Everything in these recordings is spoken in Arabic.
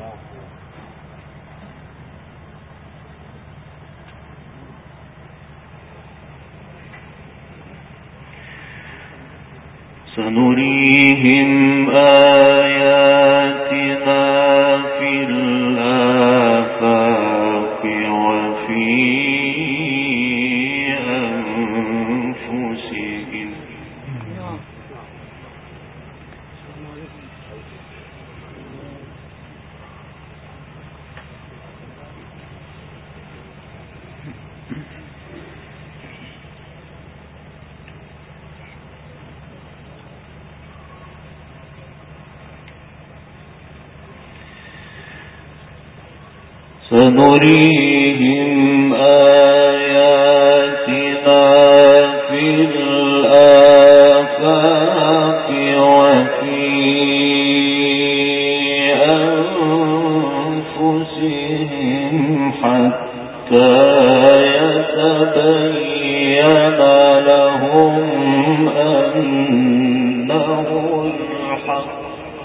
سنريهم آياتنا في الآفاق وفي أنفسهم سنريهم آياتنا في الآفاق وفي أنفسهم حتى يتبين لهم أنه الحق.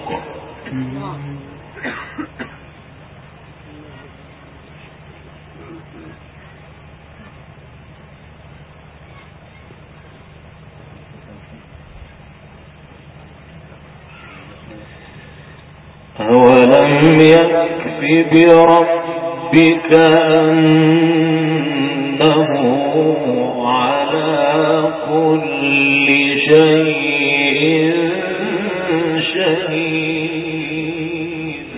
أولم يكف بربك أنه على كل شيء شهيد.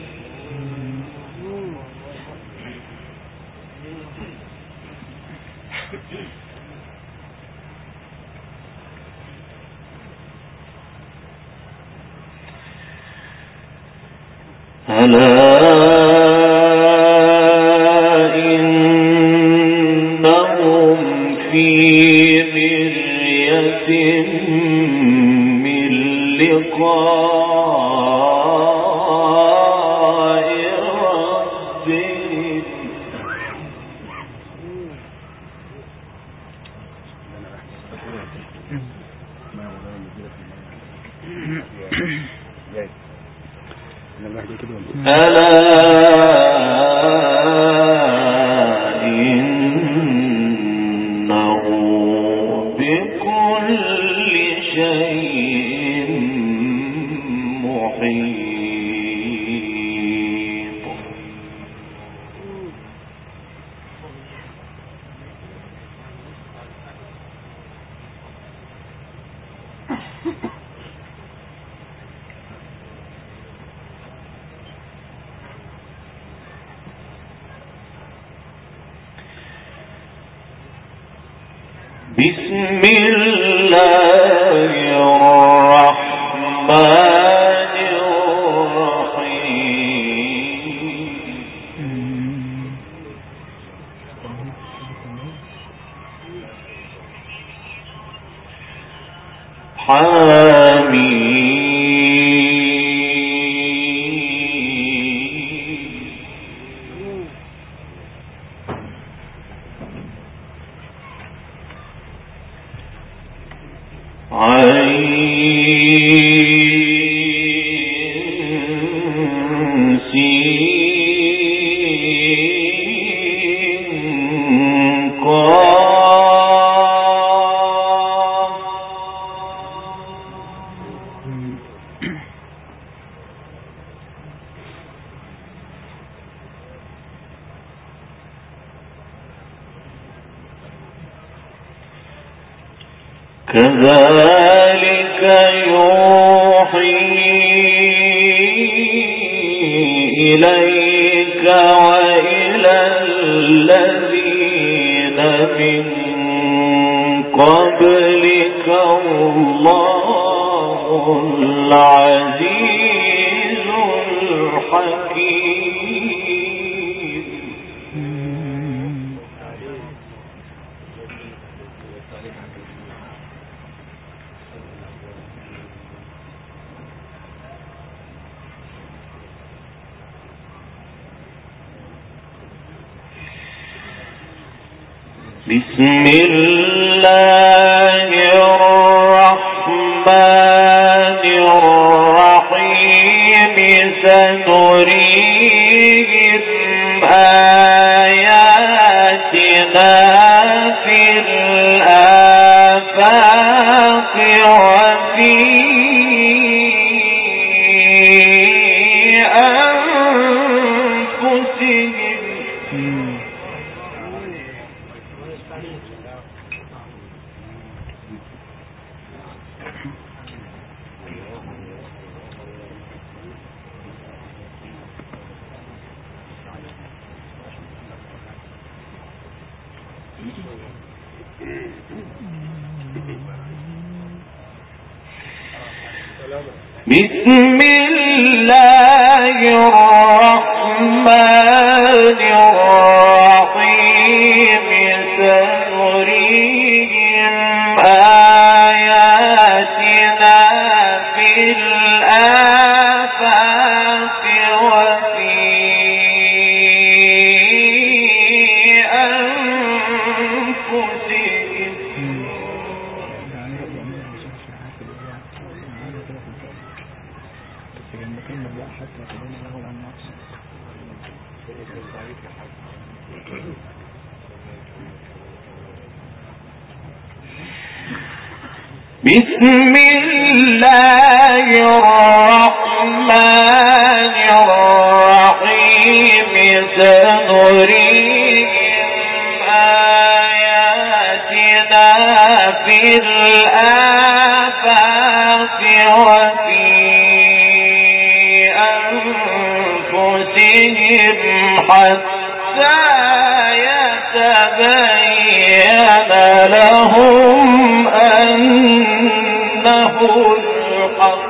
ألا إنهم في مرية من لقاء ربهم. ألا إنه بكل شيء محيط. بسم الله الرحمن الرحيم. حميم. كذلك يوحي إليك وإلى الذين من قبلك الله العزيز الحكيم. بسم الله الرحمن الرحيم. سنريهم آياتنا في الآفاق وفي أنفسهم. بسم الله الرحمن الرحيم سنريهم آياتنا في الآفاق وفي أنفسهم. بسم الله الرحمن الرحيم سنريهم آياتنا في الآفاق وفي أنفسهم حتى يتبين لهم أنه الحق.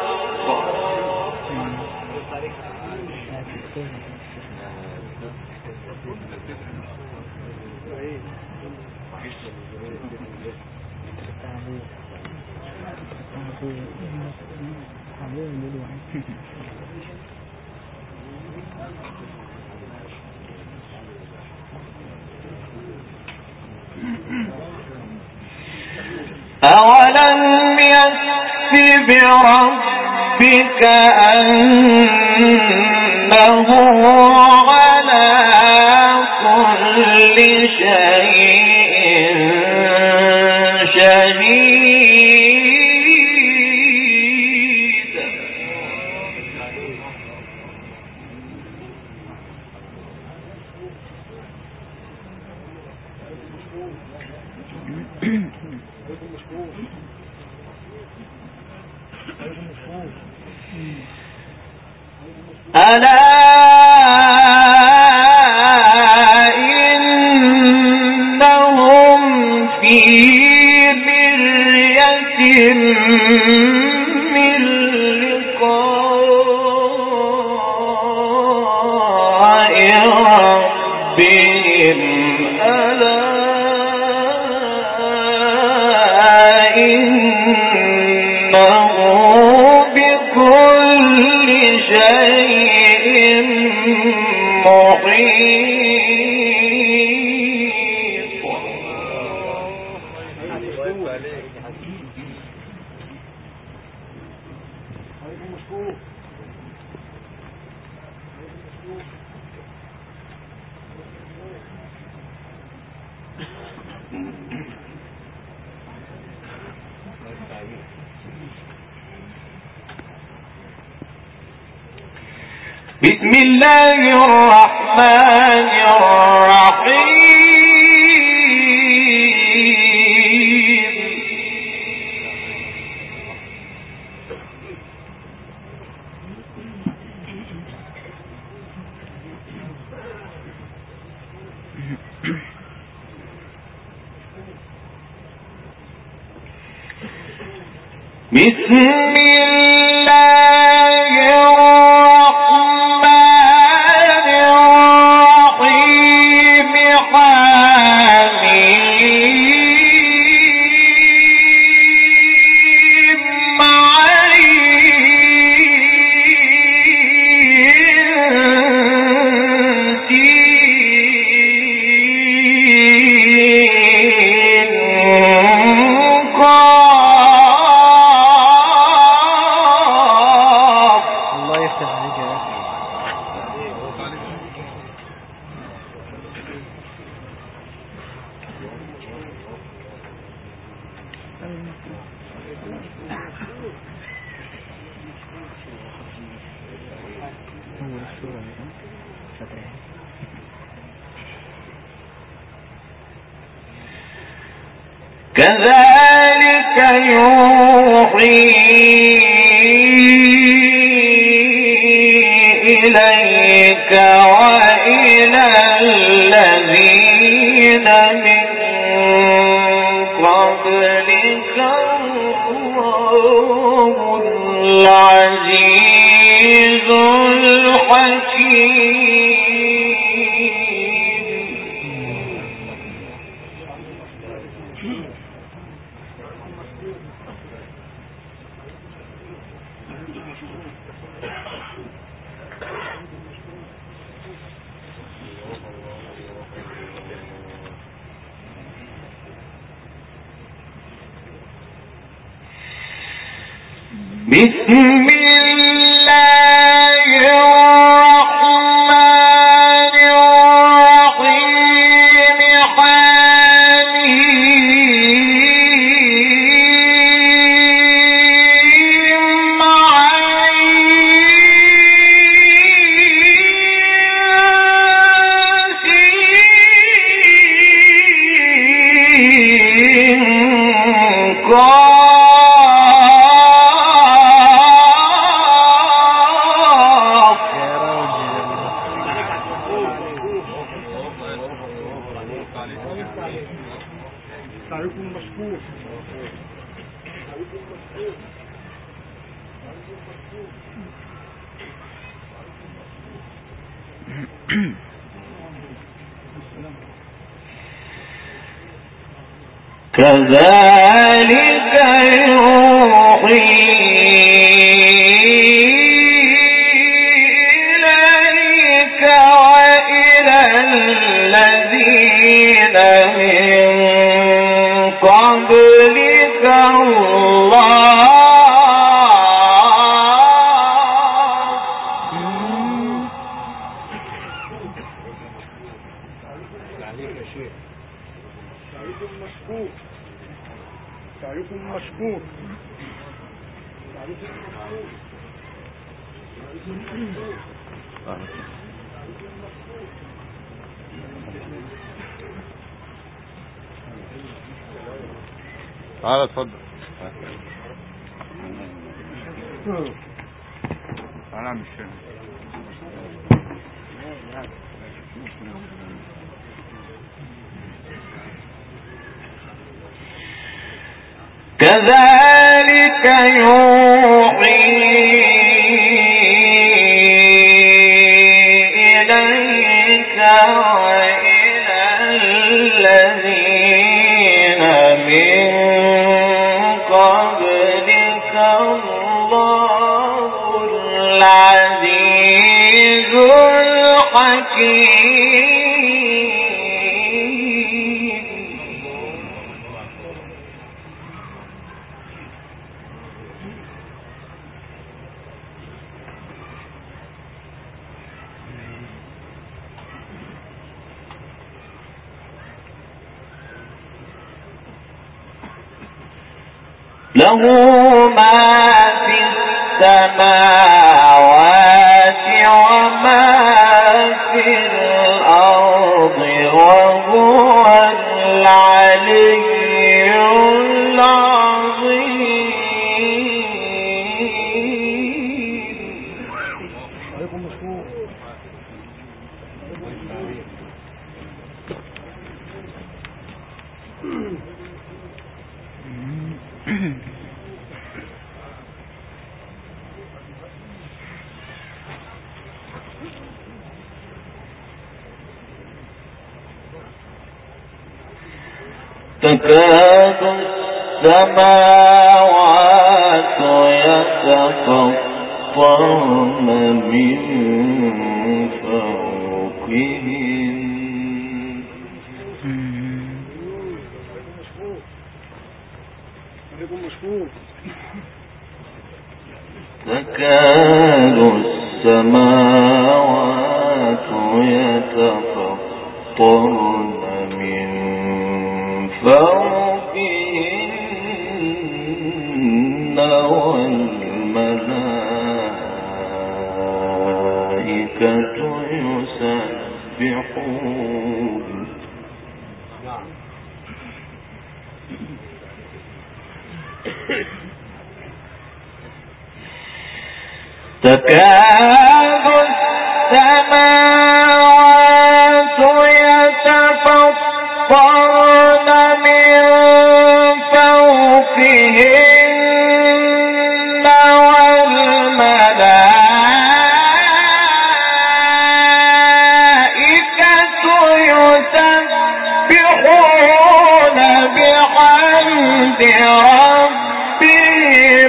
أولم يكف بربك أنه على كل شيء شهيد. ألا إنهم في مرية من لقاء ربهم. ألا إنه بكل شيء محيط. بسم الله الرحمن الرحيم. بسم الله الرحمن الرحيم. حميم عين كذلك يوحي إليك وإلى الذين من قبلك الله العزيز الحكيم. بسم الله الرحمن الرحيم حميم كذلك يوحي إليك وإلى الذين من قبلك الله مشكور. تعال اتفضل. تعال اعمل الشاي. كذلك يوحي إليك وإلى الذين من قبلك الله العزيز الحكيم. له ما في السماوات وما في الأرض وهو العلي العظيم. تكاد السماوات يتفطرن من فوقهن تكاد السماوات يتفطرن من فوقهن والملائكة يسبحون تكاد السماوات يتفطرن من فوقهن والملائكة يسبحون بحمد ربهم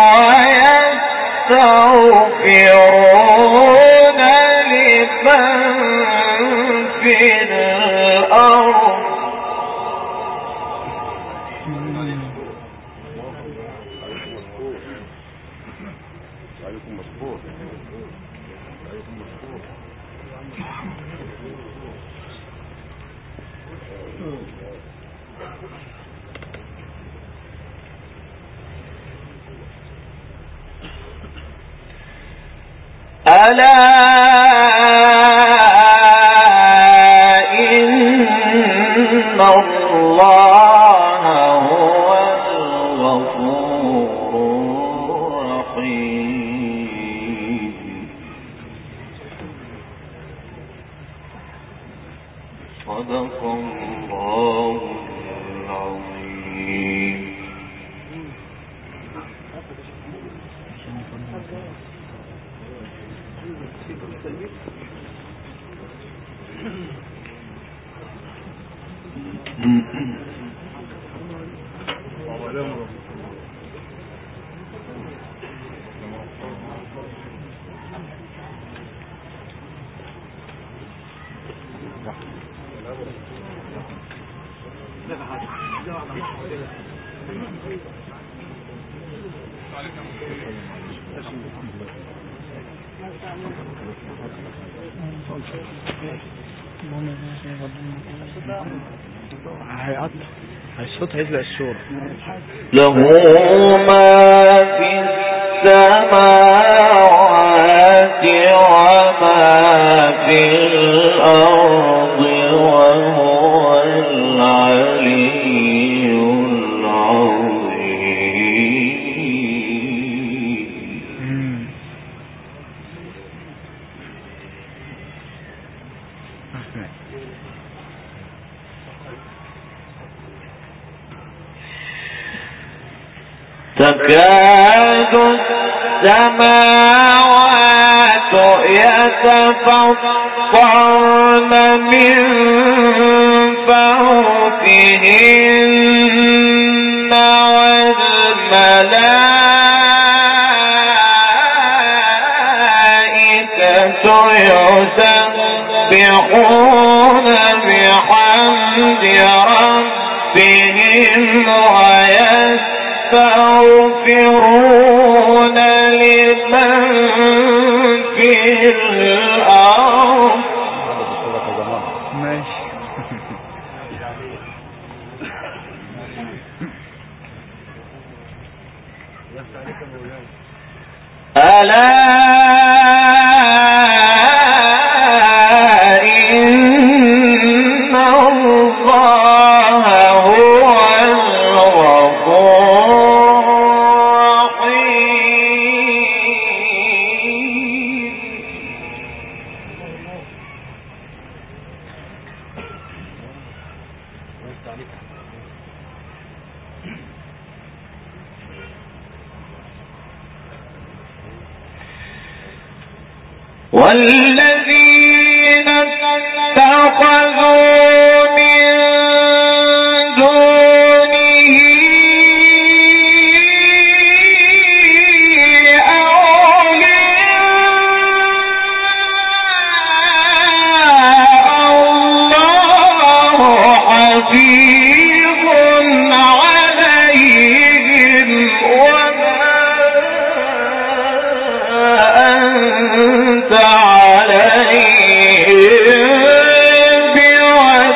ويستغفرون لمن في الأرض ألا إن الله هو الغفور الرحيم صدق الله العظيم. الصوت هيزلق الشورى. له ما في السماوات وما في الأرض وهو العلي العظيم. تكاد السماوات يتفطرن من فوقهن والملائكة يسبحون بحمد ربهم ويستغفرون لمن في الأرض. ماشي. ألا إن الله هو الغفور الرحيم. والذين اتخذوا من دونه أولياء الله حفيظ عليهم وما أنت عليهم بوكيل.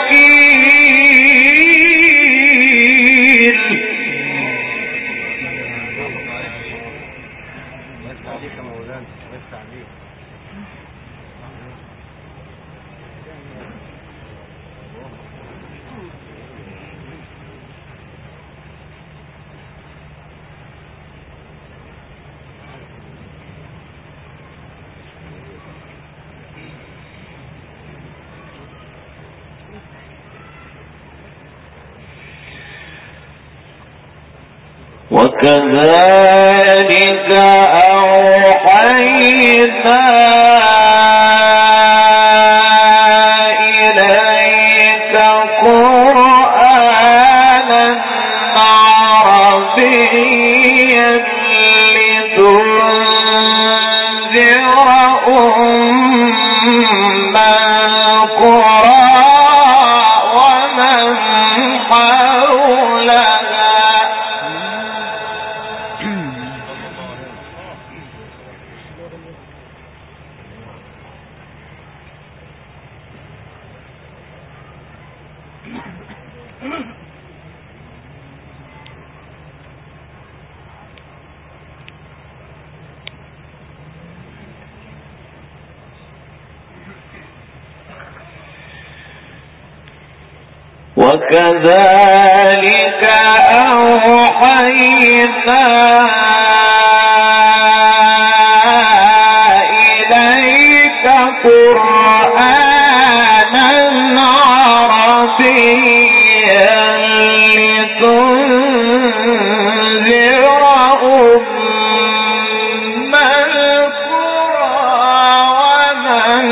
وكذلك أوحينا إليك قرآنا عربيا لتنذر أم القرى ومن حولها وكذلك أوحينا إليك قرآنا عربيا لتنذر أم القرى ومن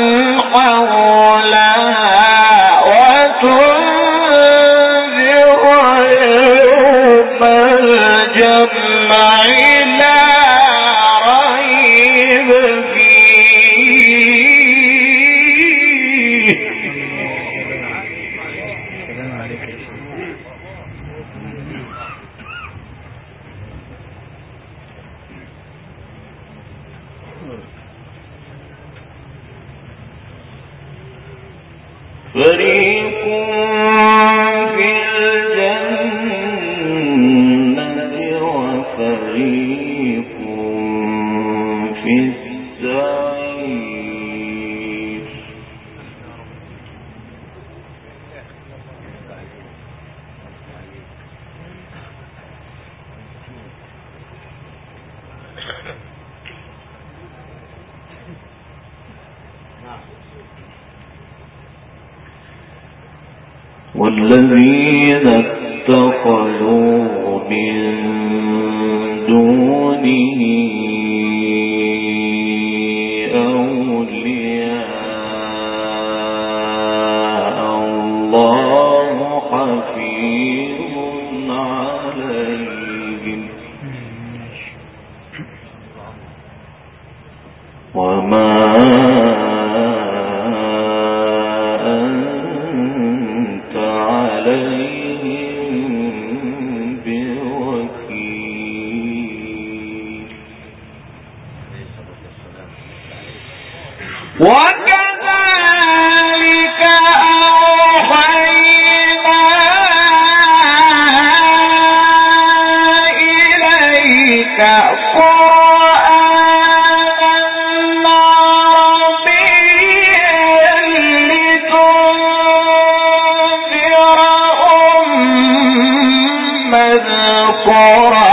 حولها الجمع لا ريب فيه. السلام عليك يا شيخ. فريق في الجنة وفريق في السعير. والذين اتخذوا من دونه أولياء الله حفيظ عليهم وما وكذلك أوحينا إليك قرآنا عربيا لتنذر أم القرى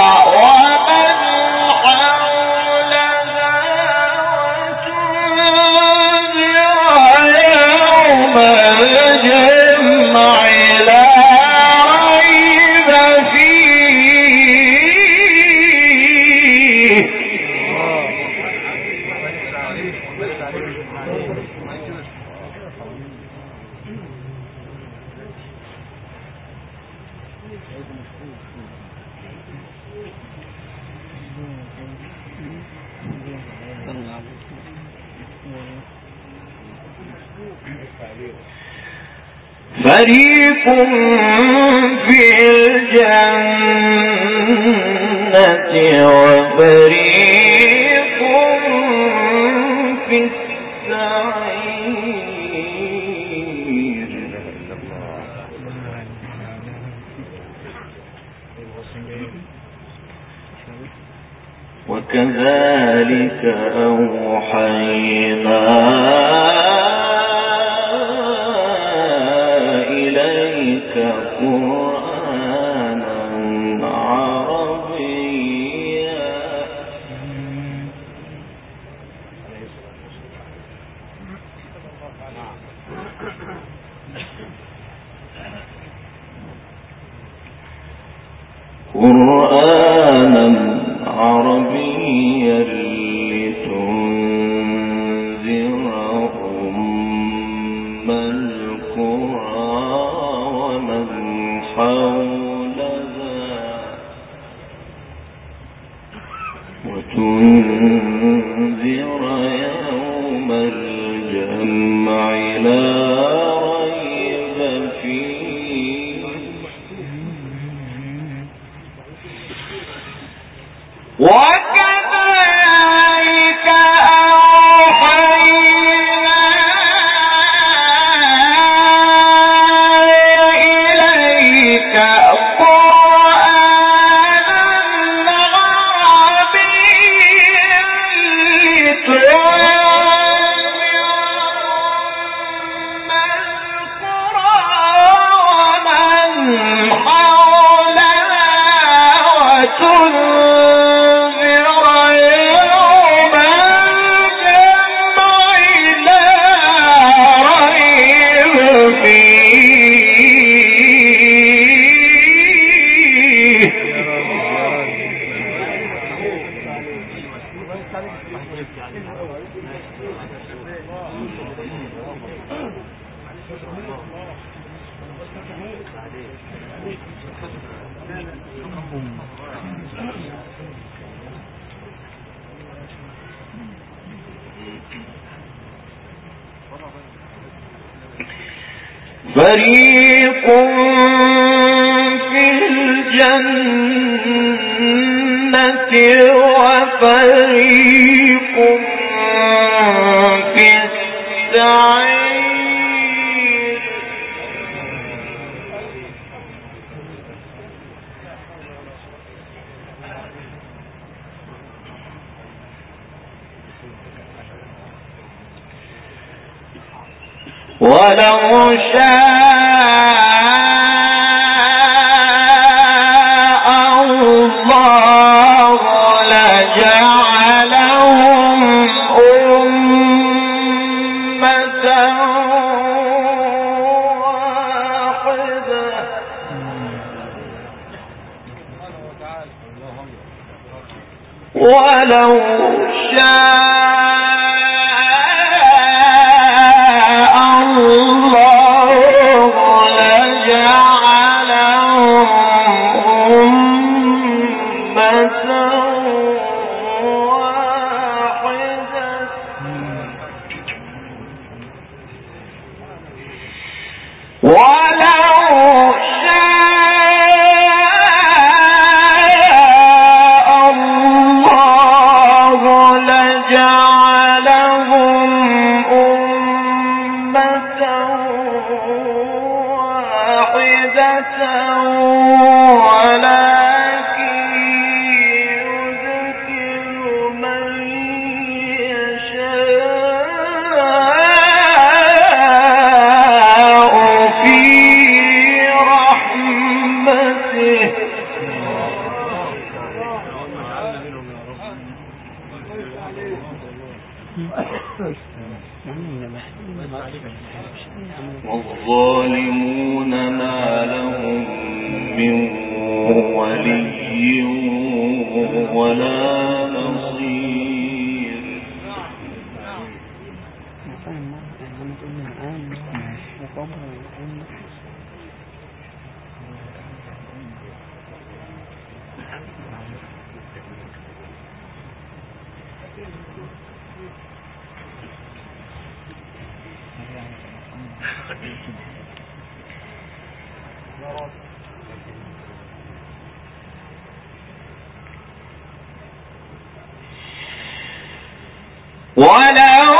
فريق في الجنة وفريق في السعير. وكذلك أوحينا إليك قرآنا عربيا قرآن القرى ومن حولها وتنذر يوم الجمع لا ريب فيه وكذلك أوحينا إليك قرآنا عربيا فريق في الجنة وفريق في السعير ولو شاء الله لجعلهم أمة واحدة ولو شاء والظالمون ما لهم من ولي ولا نصير ولو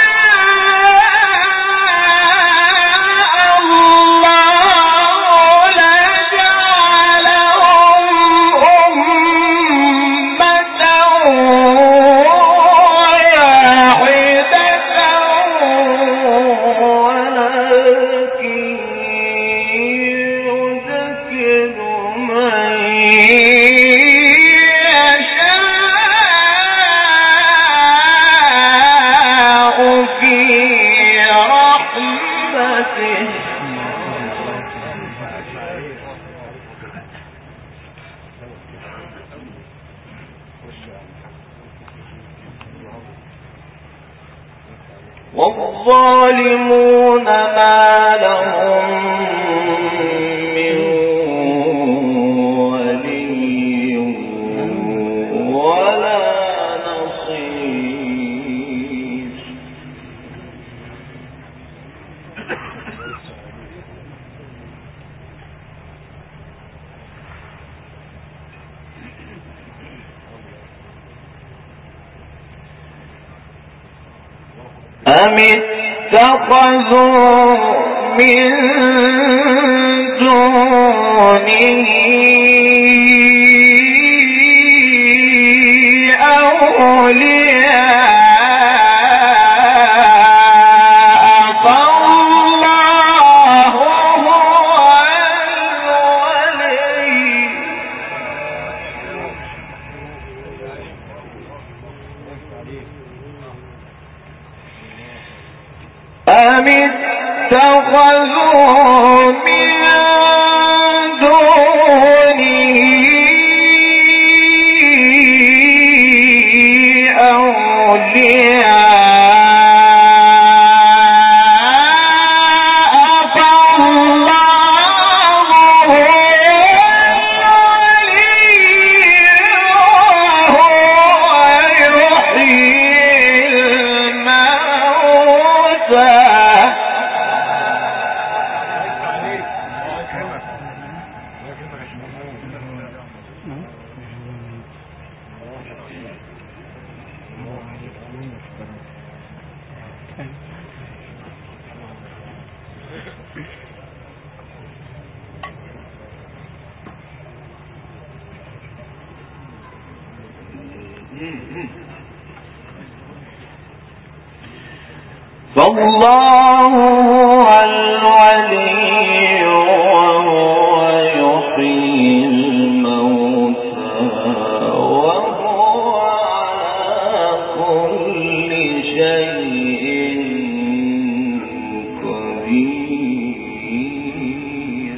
شاء الله والظالمون ما لهم من ولي ولا نصير. أم اتخذوا من دونه أولياء فالله هو الولي. أم اتخذوا من دونه أولياء فالله هو الولي وهو يحيي الموتى. فالله هو الولي وهو يحيي الموتى وهو على كل شيء قدير.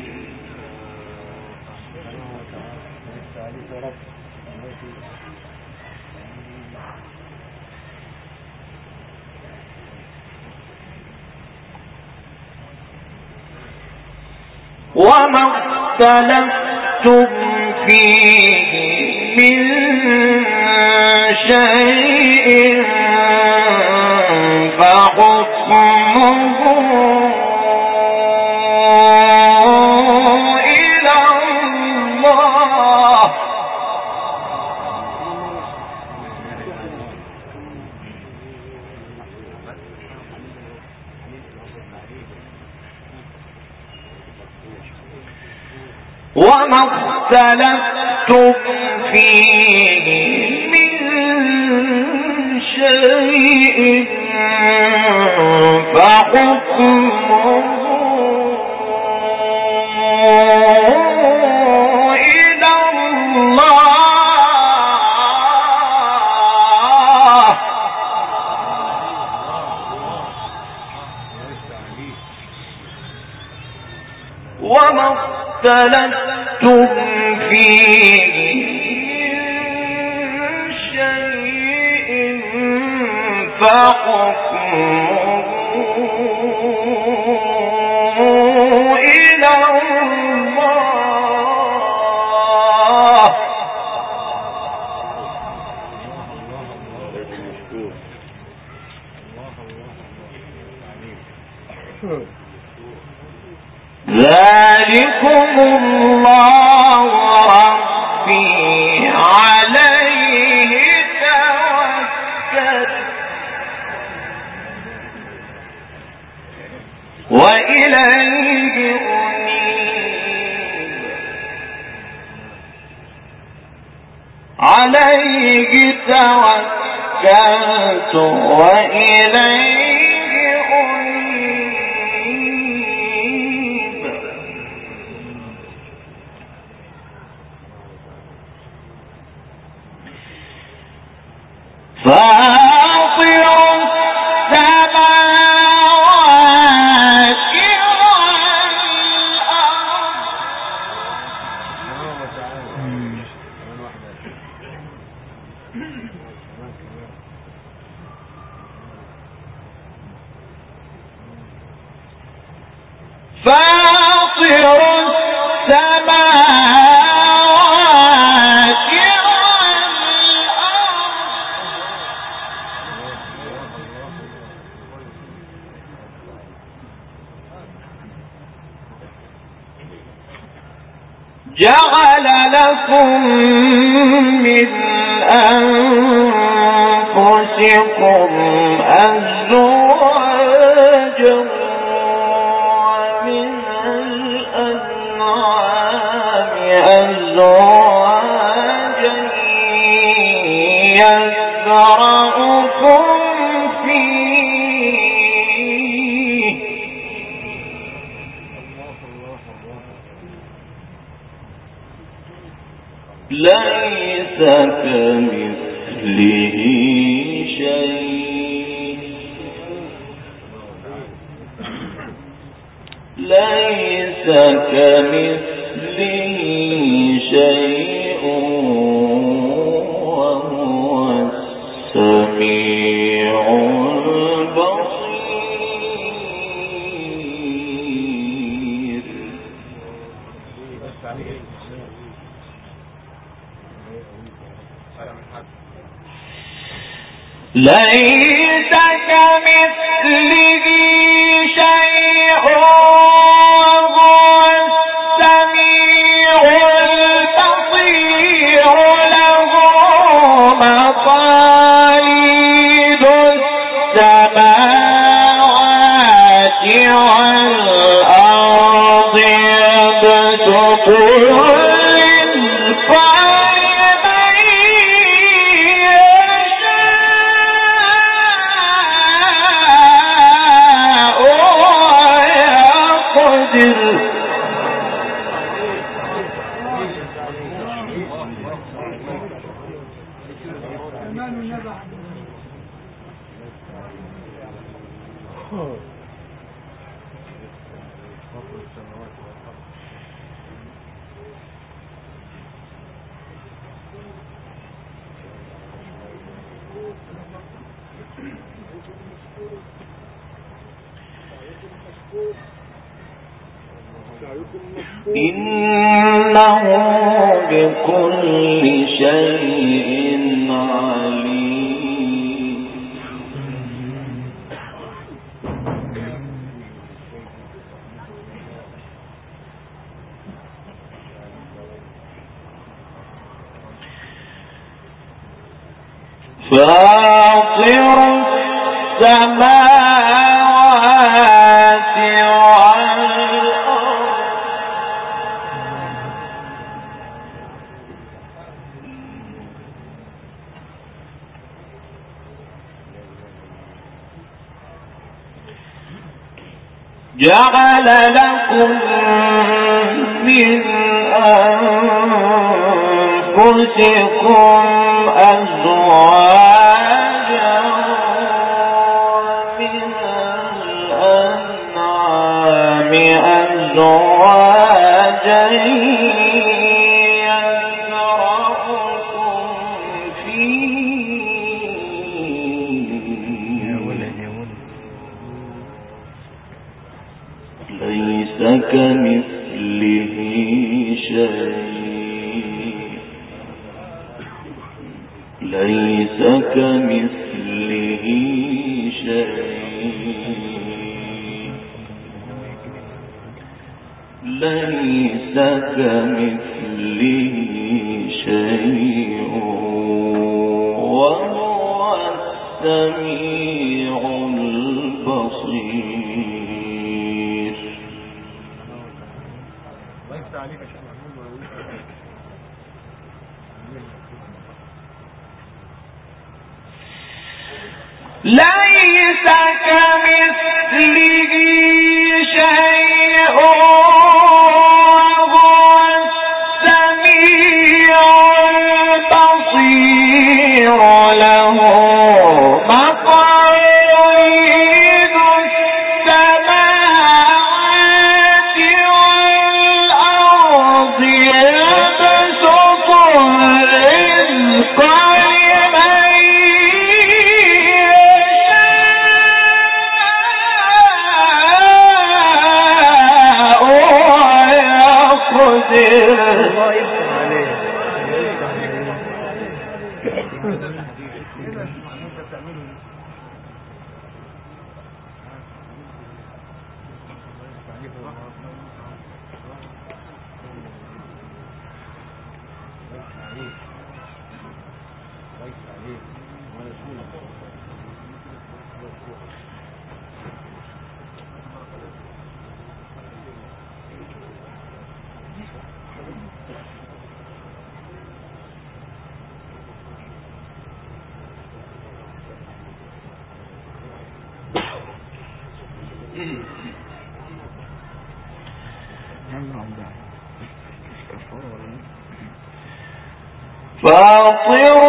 وما اختلفتم فيه من شيء فحكمه إلى الله. وما اختلفتم فيه من شيء فحكمه إلى الله. وما اختلفتم فيه من شيء فحكمه إلى الله. ذلكم الله ربي عليه توكلت وإليه أنيب. عليه توكلت وإليه فاطر السماوات والأرض جعل لكم من أنفسكم أزواجا ومن الأنعام أزواجا يذرأكم فيه ليس كمثله شيء ليس كمثله شيء وهو السميع البصير. ليس كمثله شيء وهو السميع البصير. له مقاليد السماوات والأرض يبسط إنه بكل شيء عليم. فاطر السماوات والأرض جعل لكم من أنفسكم أزواجا ومن الأنعام أزواجا يذرأكم فيه ليس كمثله شيء ليس كمثله شيء ليس كمثله شيء وهو السميع البصير. ليس كمثله شيء وهو السميع البصير. له مقاليد السماوات والأرض يبسط الرزق لمن فاطر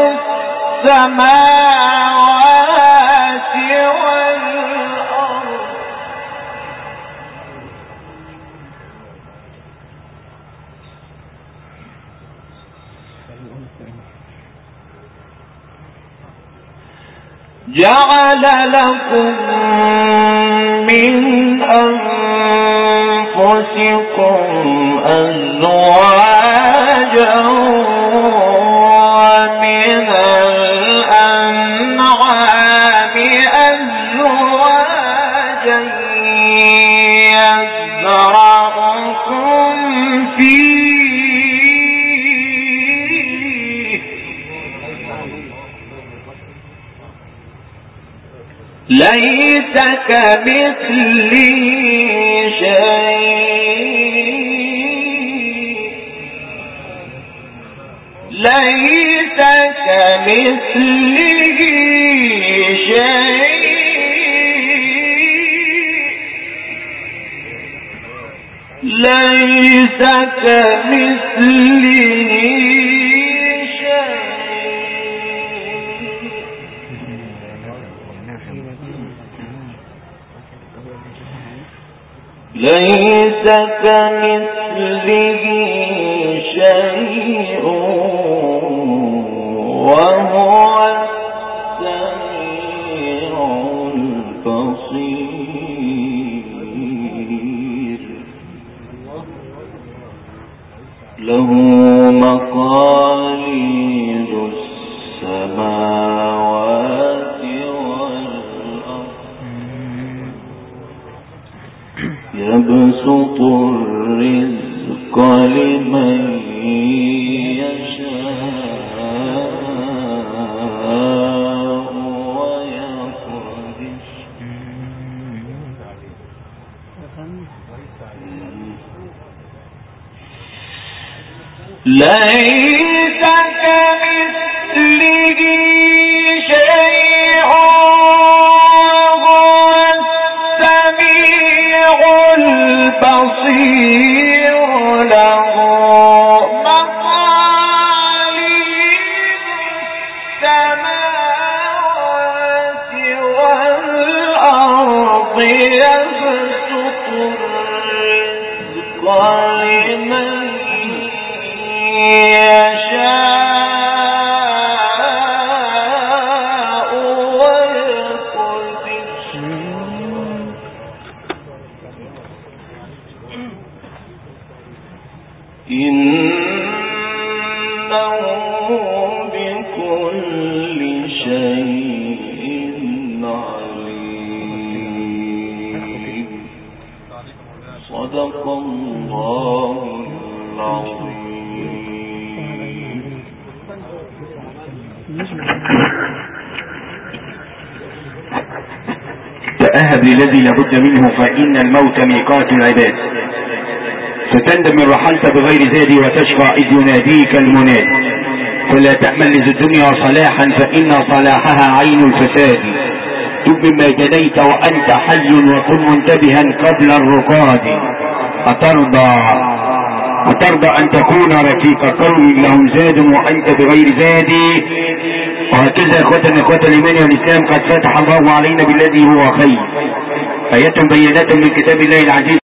السماوات والأرض جعل لكم من أنفسكم أزواجا ومن الأنعام أزواجا يزرعكم فيه ليس كمثله شيء ليس كمثله شيء ليس كمثله ليس كمثله شيء وهو السميع البصير له مقاليد السماوات والأرض يبسط الرزق لمن يشاء ويقدر ليس كمثله شيء وهو السميع البصير له مقاليد السماوات والأرض يبسط الرزق لمن يشاء ويقدر إنه بكل شيء عليم صدق الله العظيم. تأهب للذي لابد منه فإن الموت ميقات العباد فتندم من رحلت بغير زاد وتشقى إذ يناديك المناد فلا تأمل لذي الدنيا صلاحا فإن صلاحها عين الفساد تب مما جنيت وأنت حي وكن منتبها قبل الرقاد أترضى أن تكون رفيق قوم لهم زاد وأنت بغير زاد. وهكذا إخوة الإيمان والإسلام قد فتح الله علينا بالذي هو خير آيات بينات من كتاب الله العزيز